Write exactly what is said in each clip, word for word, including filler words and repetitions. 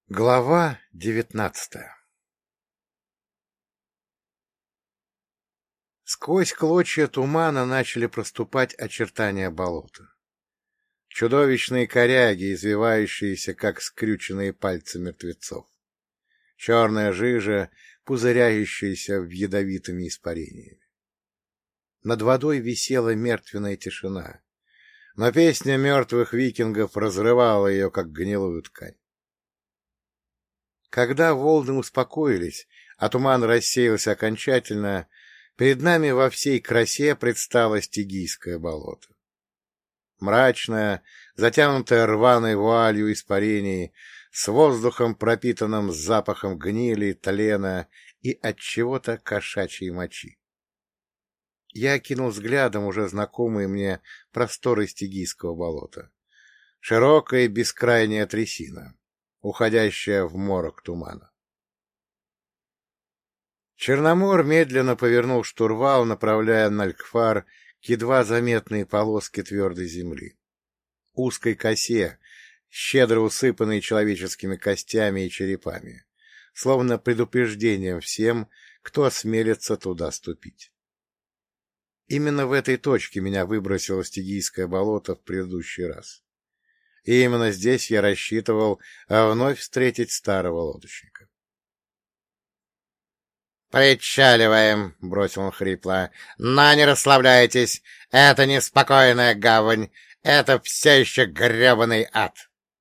Глава девятнадцатая. Сквозь клочья тумана начали проступать очертания болота. Чудовищные коряги, извивающиеся, как скрюченные пальцы мертвецов. Черная жижа, пузыряющаяся в ядовитыми испарениями. Над водой висела мертвенная тишина, но песня мертвых викингов разрывала ее, как гнилую ткань. Когда волны успокоились, а туман рассеялся окончательно, перед нами во всей красе предстало Стигийское болото. Мрачное, затянутое рваной вуалью испарений, с воздухом, пропитанным запахом гнили, тлена и от чего-то кошачьей мочи. Я окинул взглядом уже знакомые мне просторы Стигийского болота. Широкая бескрайняя трясина, уходящая в морок тумана. Черномор медленно повернул штурвал, направляя Налькфар к едва заметной полоске твердой земли, узкой косе, щедро усыпанной человеческими костями и черепами, словно предупреждением всем, кто осмелится туда ступить. Именно в этой точке меня выбросило Стигийское болото в предыдущий раз. И именно здесь я рассчитывал вновь встретить старого лодочника. «Причаливаем!» — бросил он хрипло. «Но не расслабляйтесь! Это не спокойная гавань! Это все еще гребаный ад!»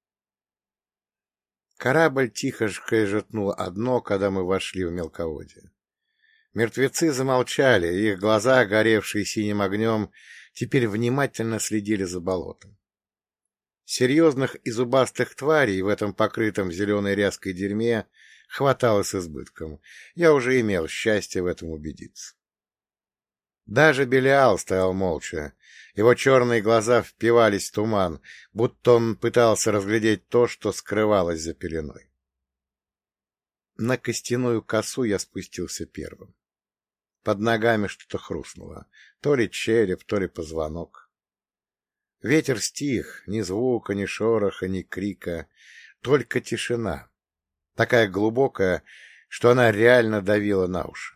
Корабль тихо скрежетнул о дно, когда мы вошли в мелководье. Мертвецы замолчали, их глаза, горевшие синим огнем, теперь внимательно следили за болотом. Серьезных и зубастых тварей в этом покрытом зеленой ряской дерьме хватало с избытком. Я уже имел счастье в этом убедиться. Даже Белиал стоял молча. Его черные глаза впивались в туман, будто он пытался разглядеть то, что скрывалось за пеленой. На костяную косу я спустился первым. Под ногами что-то хрустнуло. То ли череп, то ли позвонок. Ветер стих, ни звука, ни шороха, ни крика, только тишина, такая глубокая, что она реально давила на уши.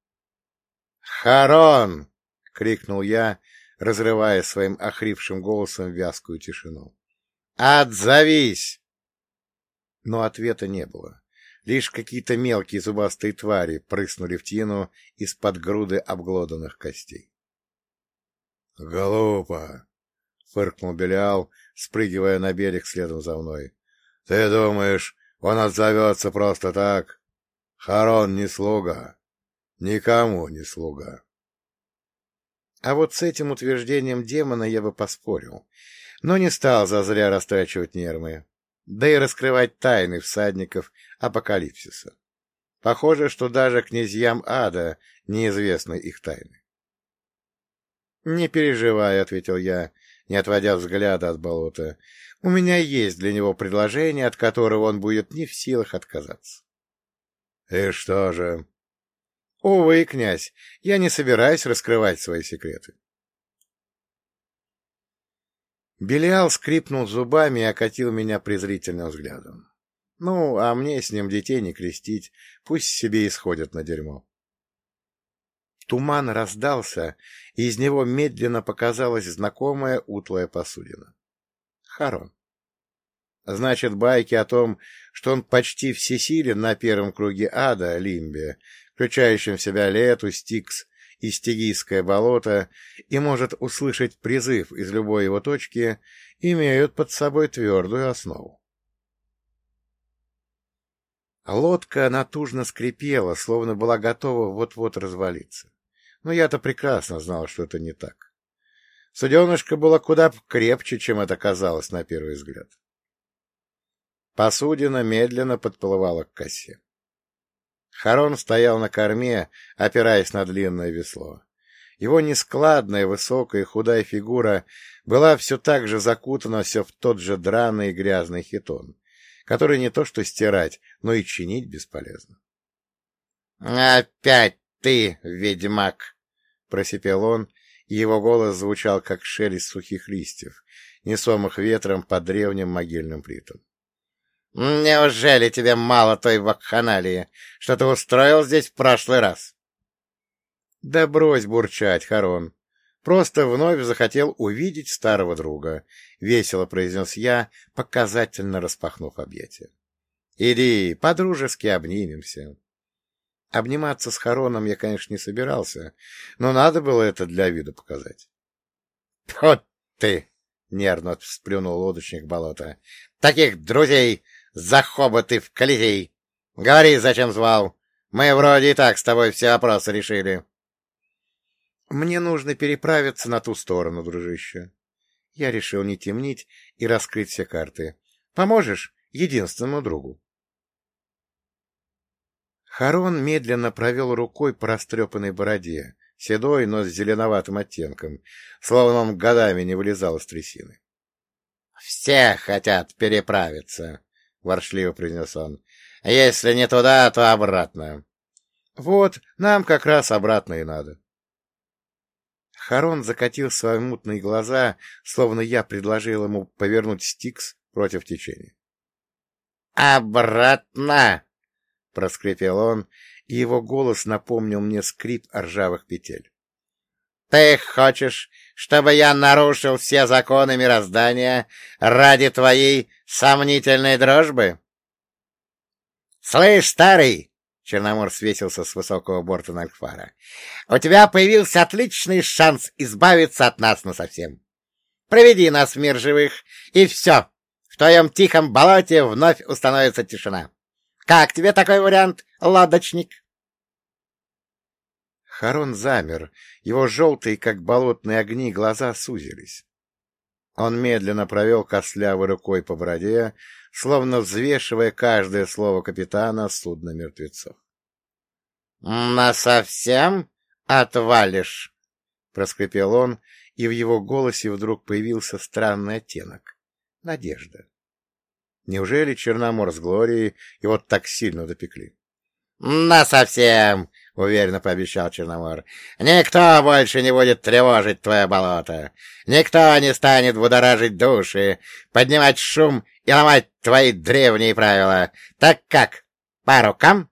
«Харон!» — крикнул я, разрывая своим охрипшим голосом вязкую тишину. «Отзовись!» Но ответа не было. Лишь какие-то мелкие зубастые твари прыснули в тину из-под груды обглоданных костей. «Глупо!» — фыркнул Белиал, спрыгивая на берег следом за мной. — Ты думаешь, он отзовется просто так? Харон не слуга. Никому не слуга. А вот с этим утверждением демона я бы поспорил, но не стал зазря растрачивать нервы, да и раскрывать тайны всадников апокалипсиса. Похоже, что даже князьям ада неизвестны их тайны. — Не переживай, — ответил я, не отводя взгляда от болота. — У меня есть для него предложение, от которого он будет не в силах отказаться. — И что же? — Увы, князь, я не собираюсь раскрывать свои секреты. Белиал скрипнул зубами и окатил меня презрительным взглядом. Ну, а мне с ним детей не крестить, пусть себе исходят на дерьмо. Туман раздался, и из него медленно показалась знакомая утлая посудина. Харон. Значит, байки о том, что он почти всесилен на первом круге ада, Лимбе, включающем в себя Лету, Стикс и Стигийское болото, и может услышать призыв из любой его точки, имеют под собой твердую основу. Лодка натужно скрипела, словно была готова вот-вот развалиться. Но я-то прекрасно знал, что это не так. Суденышко было куда крепче, чем это казалось на первый взгляд. Посудина медленно подплывала к косе. Харон стоял на корме, опираясь на длинное весло. Его нескладная, высокая и худая фигура была все так же закутана все в тот же драный и грязный хитон, который не то что стирать, но и чинить бесполезно. — Опять ты, ведьмак! — просипел он, и его голос звучал, как шелест сухих листьев, несомых ветром по древним могильным плитам. — Неужели тебе мало той вакханалии, что ты устроил здесь в прошлый раз? — Да брось бурчать, Харон. Просто вновь захотел увидеть старого друга, — весело произнес я, показательно распахнув объятия. — Иди, по-дружески обнимемся. Обниматься с Хароном я, конечно, не собирался, но надо было это для виду показать. — Вот ты! — нервно сплюнул лодочник болота. — Таких друзей за хоботы в Колизей! Говори, зачем звал? Мы вроде и так с тобой все вопросы решили. — Мне нужно переправиться на ту сторону, дружище. Я решил не темнить и раскрыть все карты. Поможешь единственному другу? Харон медленно провел рукой по растрепанной бороде, седой, но с зеленоватым оттенком, словно он годами не вылезал из трясины. — Все хотят переправиться, — воршливо произнес он. — Если не туда, то обратно. — Вот, нам как раз обратно и надо. Харон закатил свои мутные глаза, словно я предложил ему повернуть Стикс против течения. — Обратно! — проскрипел он, и его голос напомнил мне скрип ржавых петель. — Ты хочешь, чтобы я нарушил все законы мироздания ради твоей сомнительной дружбы? — Слышь, старый! — Черномор свесился с высокого борта Нальфара. — У тебя появился отличный шанс избавиться от нас насовсем. Проведи нас в мир живых, и все, в твоем тихом болоте вновь установится тишина. Как тебе такой вариант, лодочник? Харон замер, его желтые, как болотные огни, глаза сузились. Он медленно провел костлявой рукой по бороде, словно взвешивая каждое слово капитана судна мертвецов. — Насовсем отвалишь? — проскрипел он, и в его голосе вдруг появился странный оттенок — надежда. Неужели Черномор с Глорией его так сильно допекли? — Насовсем! — уверенно пообещал Черномор. — Никто больше не будет тревожить твое болото. Никто не станет будоражить души, поднимать шум и ломать твои древние правила. Так как? По рукам?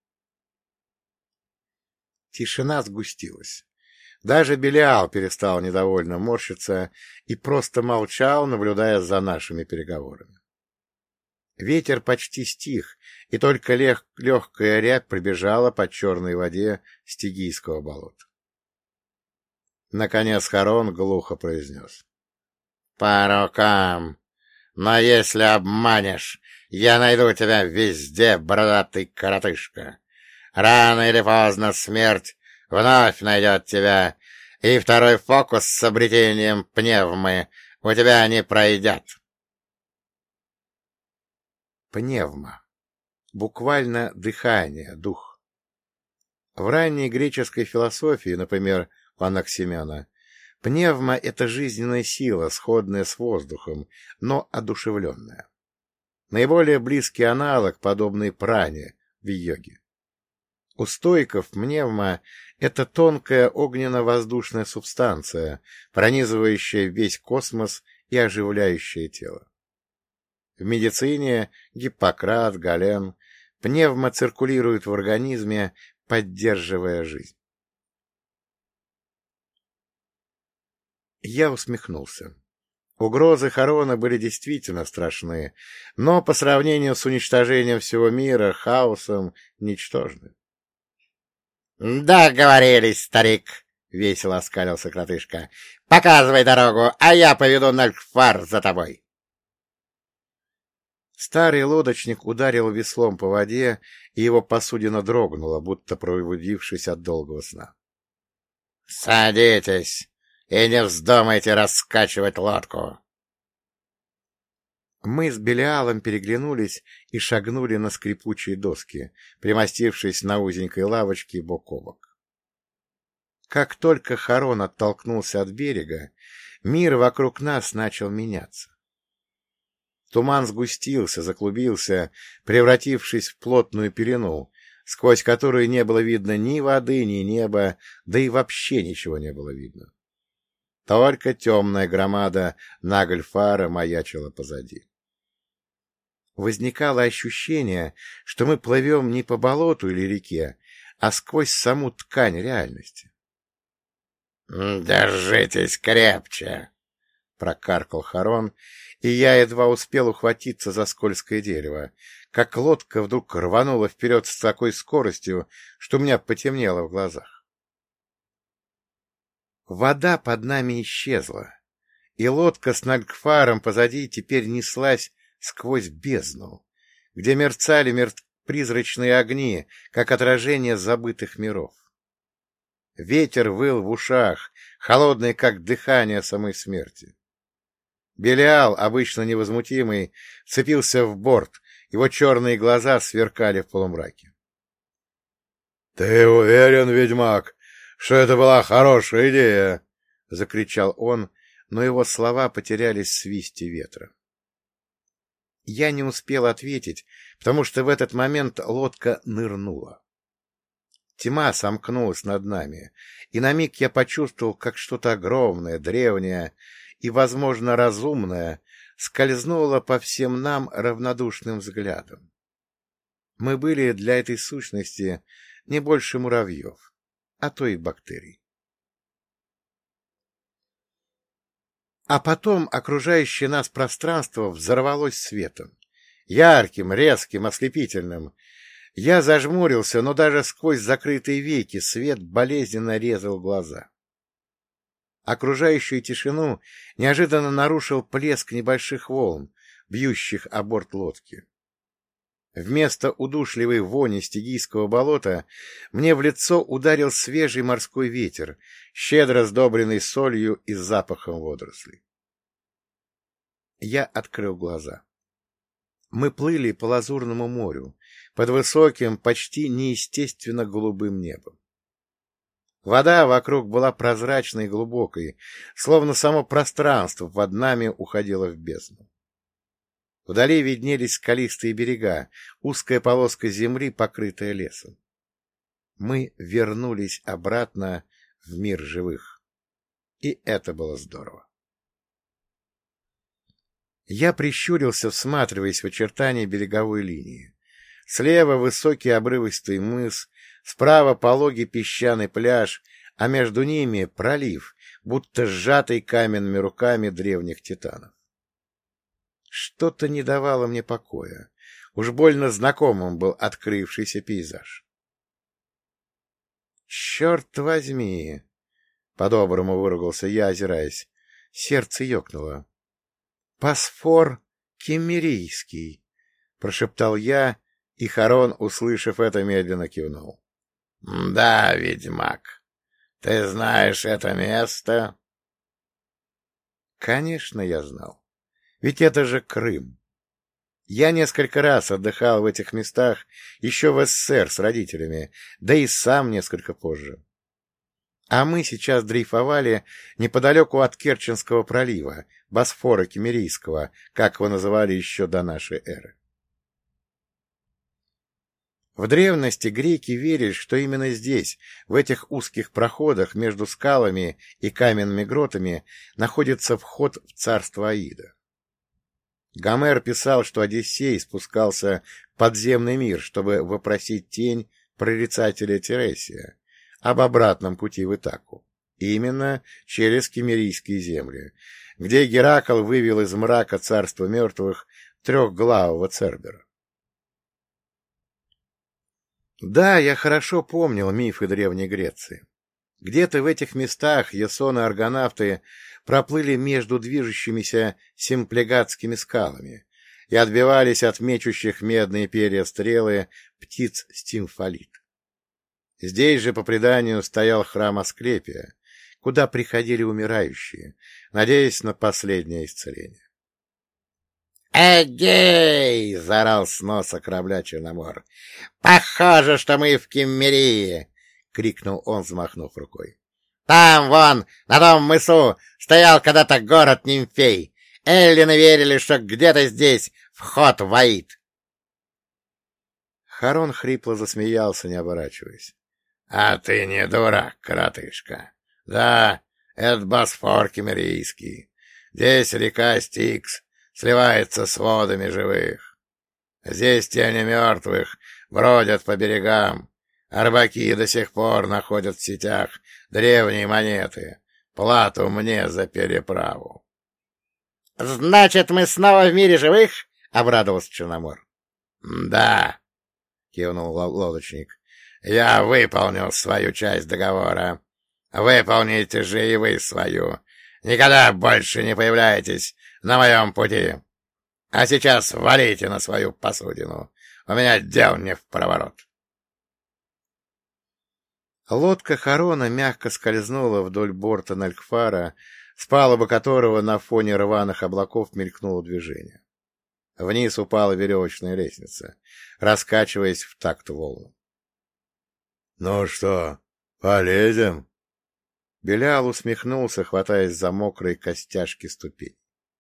Тишина сгустилась. Даже Белиал перестал недовольно морщиться и просто молчал, наблюдая за нашими переговорами. Ветер почти стих, и только лег, легкая рябь пробежала по черной воде Стигийского болота. Наконец Харон глухо произнес. — По рукам! Но если обманешь, я найду тебя везде, бородатый коротышка. Рано или поздно смерть вновь найдет тебя, и второй фокус с обретением пневмы у тебя не пройдет. Пневма. Буквально дыхание, дух. В ранней греческой философии, например, у Анаксимена, пневма — это жизненная сила, сходная с воздухом, но одушевленная. Наиболее близкий аналог, подобный пране в йоге. У стоиков пневма — это тонкая огненно-воздушная субстанция, пронизывающая весь космос и оживляющая тело. В медицине Гиппократ, Гален, пневма циркулирует в организме, поддерживая жизнь. Я усмехнулся. Угрозы Харона были действительно страшны, но по сравнению с уничтожением всего мира, хаосом, ничтожны. — Договорились, старик! — весело оскалился кротышка. — Показывай дорогу, а я поведу Нальфар за тобой. Старый лодочник ударил веслом по воде, и его посудина дрогнула, будто пробудившись от долгого сна. — Садитесь и не вздумайте раскачивать лодку. Мы с Белиалом переглянулись и шагнули на скрипучие доски, примостившись на узенькой лавочке бок о бок. Как только Харон оттолкнулся от берега, мир вокруг нас начал меняться. Туман сгустился, заклубился, превратившись в плотную пелену, сквозь которую не было видно ни воды, ни неба, да и вообще ничего не было видно. Только темная громада Нагльфара маячила позади. возникало ощущение, что мы плывем не по болоту или реке, а сквозь саму ткань реальности. — Держитесь крепче! — прокаркал Харон, и я едва успел ухватиться за скользкое дерево, как лодка вдруг рванула вперед с такой скоростью, что у меня потемнело в глазах. Вода под нами исчезла, и лодка с Нальгфаром позади теперь неслась сквозь бездну, где мерцали мер... призрачные огни, как отражение забытых миров. Ветер выл в ушах, холодный, как дыхание самой смерти. Белиал, обычно невозмутимый, вцепился в борт, его черные глаза сверкали в полумраке. — Ты уверен, ведьмак, что это была хорошая идея? — закричал он, но его слова потерялись в свисте ветра. Я не успел ответить, потому что в этот момент лодка нырнула. Тьма сомкнулась над нами, и на миг я почувствовал, как что-то огромное, древнее и, возможно, разумное скользнуло по всем нам равнодушным взглядом. Мы были для этой сущности не больше муравьев, а то и бактерий. А потом окружающее нас пространство взорвалось светом. Ярким, резким, ослепительным. Я зажмурился, но даже сквозь закрытые веки свет болезненно резал глаза. Окружающую тишину неожиданно нарушил плеск небольших волн, бьющих о борт лодки. Вместо удушливой вони стигийского болота мне в лицо ударил свежий морской ветер, щедро сдобренный солью и запахом водорослей. Я открыл глаза. Мы плыли по Лазурному морю, под высоким, почти неестественно голубым небом. Вода вокруг была прозрачной и глубокой, словно само пространство под нами уходило в бездну. Вдали виднелись скалистые берега, узкая полоска земли, покрытая лесом. Мы вернулись обратно в мир живых. И это было здорово. Я прищурился, всматриваясь в очертания береговой линии. Слева высокий обрывистый мыс, справа пологий песчаный пляж, а между ними пролив, будто сжатый каменными руками древних титанов. Что-то не давало мне покоя. Уж больно знакомым был открывшийся пейзаж. «Черт возьми!» — по-доброму выругался я, озираясь. Сердце ёкнуло. «Босфор киммерийский!» — прошептал я, и Харон, услышав это, медленно кивнул. — Да, ведьмак, ты знаешь это место? Конечно, я знал. Ведь это же Крым. Я несколько раз отдыхал в этих местах еще в СССР с родителями, да и сам несколько позже. А мы сейчас дрейфовали неподалеку от Керченского пролива, Босфора Киммерийского, как его называли еще до нашей эры. В древности греки верили, что именно здесь, в этих узких проходах между скалами и каменными гротами, находится вход в царство Аида. Гомер писал, что Одиссей спускался в подземный мир, чтобы вопросить тень прорицателя Тересия об обратном пути в Итаку, именно через киммерийские земли, где Геракл вывел из мрака царства мертвых трехглавого Цербера. Да, я хорошо помнил мифы Древней Греции. Где-то в этих местах ясоны и аргонавты проплыли между движущимися симплегатскими скалами и отбивались от мечущих медные перья стрелы птиц стимфалит. Здесь же, по преданию, стоял храм Асклепия, куда приходили умирающие, надеясь на последнее исцеление. «Эгей!» — заорал с носа корабля Черномор. «Похоже, что мы в Киммерии!» — крикнул он, взмахнув рукой. «Там, вон, на том мысу, стоял когда-то город Нимфей. Эллины верили, что где-то здесь вход в Аид». Харон хрипло засмеялся, не оборачиваясь. — А ты не дурак, коротышка. Да, это Босфор Киммерийский. Здесь река Стикс сливается с водами живых. Здесь тени мертвых бродят по берегам, а рыбаки до сих пор находят в сетях древние монеты, плату мне за переправу. — Значит, мы снова в мире живых? — обрадовался Черномор. — Да, — кивнул лодочник, — я выполнил свою часть договора. Выполните же и вы свою. Никогда больше не появляйтесь на моем пути. А сейчас валите на свою посудину. У меня дел не в проворот. Лодка Харона мягко скользнула вдоль борта Нальхфара, с палубы которого на фоне рваных облаков мелькнуло движение. Вниз упала веревочная лестница, раскачиваясь в такт волн. — Ну что, полезем? Белял усмехнулся, хватаясь за мокрые костяшки ступень.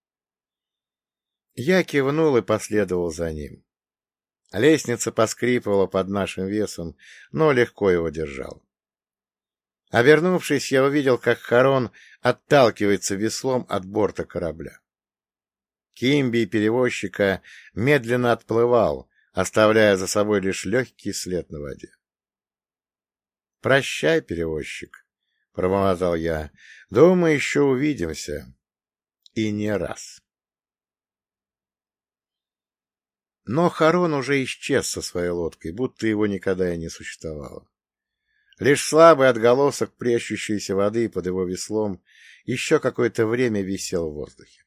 Я кивнул и последовал за ним. Лестница поскрипывала под нашим весом, но легко его держал. Обернувшись, я увидел, как Харон отталкивается веслом от борта корабля. Кимби перевозчика медленно отплывал, оставляя за собой лишь легкий след на воде. — Прощай, перевозчик, — пробормотал я. — Думаю, еще увидимся. И не раз. Но Харон уже исчез со своей лодкой, будто его никогда и не существовало. Лишь слабый отголосок плещущейся воды под его веслом еще какое-то время висел в воздухе.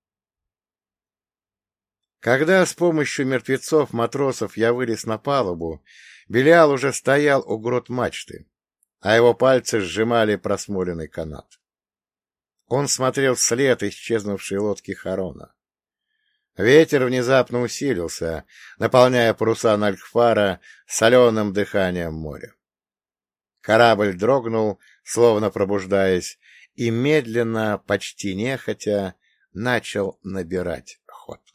Когда с помощью мертвецов-матросов я вылез на палубу, Белиал уже стоял у грот мачты, а его пальцы сжимали просмоленный канат. Он смотрел вслед исчезнувшей лодки Харона. Ветер внезапно усилился, наполняя паруса Нальхфара соленым дыханием моря. Корабль дрогнул, словно пробуждаясь, и медленно, почти нехотя, начал набирать ход.